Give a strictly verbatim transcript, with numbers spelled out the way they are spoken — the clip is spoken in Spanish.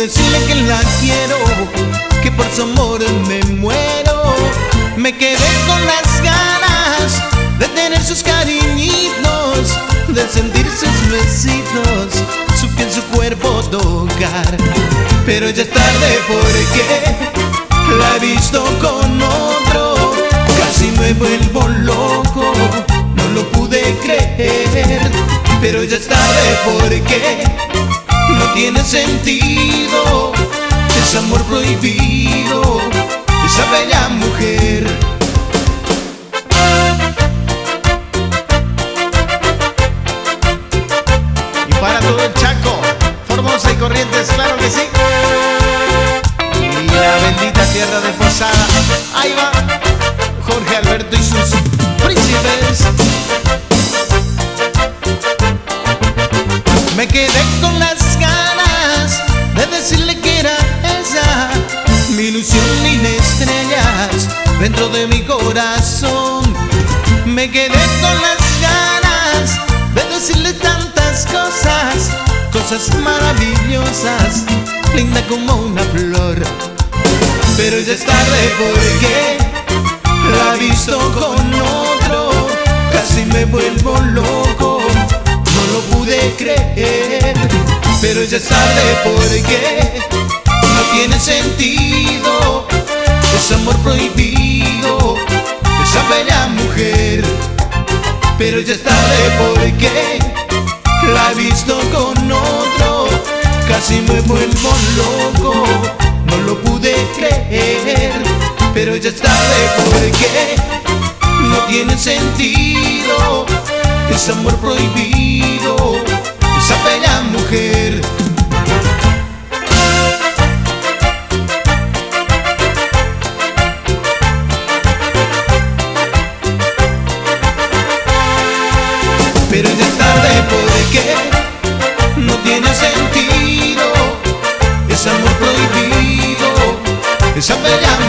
decirle que la quiero, que por su amor me muero. Me quedé con las ganas de tener sus cariñitos, de sentir sus besitos, su piel, su cuerpo tocar. Pero ya es tarde porque la he visto con otro. Casi me vuelvo loco, no lo pude creer. Pero ya es tarde porque no tiene sentido ese amor prohibido, esa bella mujer. Y para todo el Chaco, Formosa y Corrientes, claro que sí. Y la bendita tierra de Posada, ahí va Jorge Alberto y sus príncipes. Me quedé con las ganas de decirle que era esa, mi ilusión mil estrellas dentro de mi corazón. Me quedé con las ganas de decirle tantas cosas, cosas maravillosas, linda como una flor. Pero ya es tarde porque la he visto con otro. Casi me vuelvo loco, no lo pude creer. Pero ya es tarde porque no tiene sentido ese amor prohibido, esa bella mujer. Pero ya es tarde porque la he visto con otro. Casi me vuelvo loco, no lo pude creer. Pero ya es tarde porque no tiene sentido ese amor prohibido, esa bella mujer. Pero ya es tarde porque no tiene sentido ese amor prohibido, esa bella